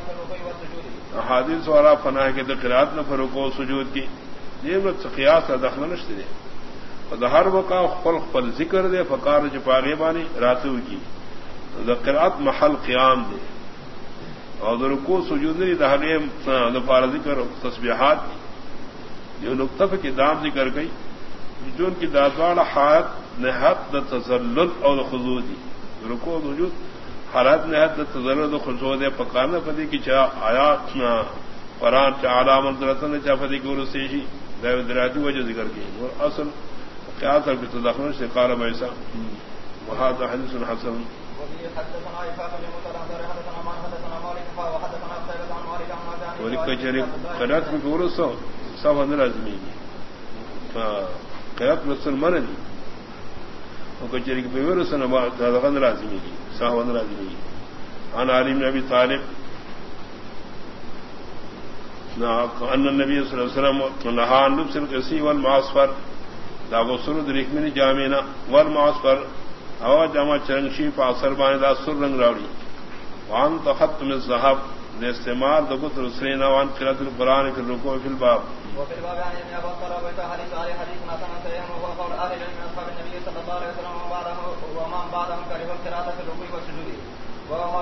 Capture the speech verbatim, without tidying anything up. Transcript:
احادیث والا فنا کے قرات نہ فرقو سجود کی یہ قیاس دخل نشتے دے ہر وقع خپل خپل ذکر دے فقار چپاغے بانی راتو کی قرات محل قیام دے اور رکوع سجود نہیں دہاگے دفار ذکر تسبیحات یہ نقطہ کی دام ذکر گئی جو ان کی دادوان حالت نہت د تزلل اور خضوع دی رکوع وجود حالت نہت د تزلل و خضوع دے پکانا پتی کی چا آیات قرآن چا علامت رتن چا پتی کی ورسی جی دراتی وجہ ذکر کی اور اصل قیاس پر تدخل سے قال ایسا وهذا حدیث حسن ولکچری قرات میں ورسو سب اندر ازمی قیاس مسلمان دی وکچری کے ورسو نہ زیادہ اندر ازمی دی سب اندر ازمی ان علی بن ابی طالب ان النبي صلی اللہ علیہ وسلم نہا عن لبس القسی والمعصفر دا غسل درکمن جامعنا والمعصفر او جامع چرنگشی فاثر بانے دا سر رنگ راوڑی وان تختم الذهب دے استعمال دا قطر سرین وان قرات القرآن فی الرکوع فی الباب وفي الباب عن ابن عباس قال رويت حديث علي حديث حسن صحيح وهو قول اهل العلم من اصحاب النبي صلى الله عليه وسلم ومن بعدهم كره القراءة في الركوع والسجود وهو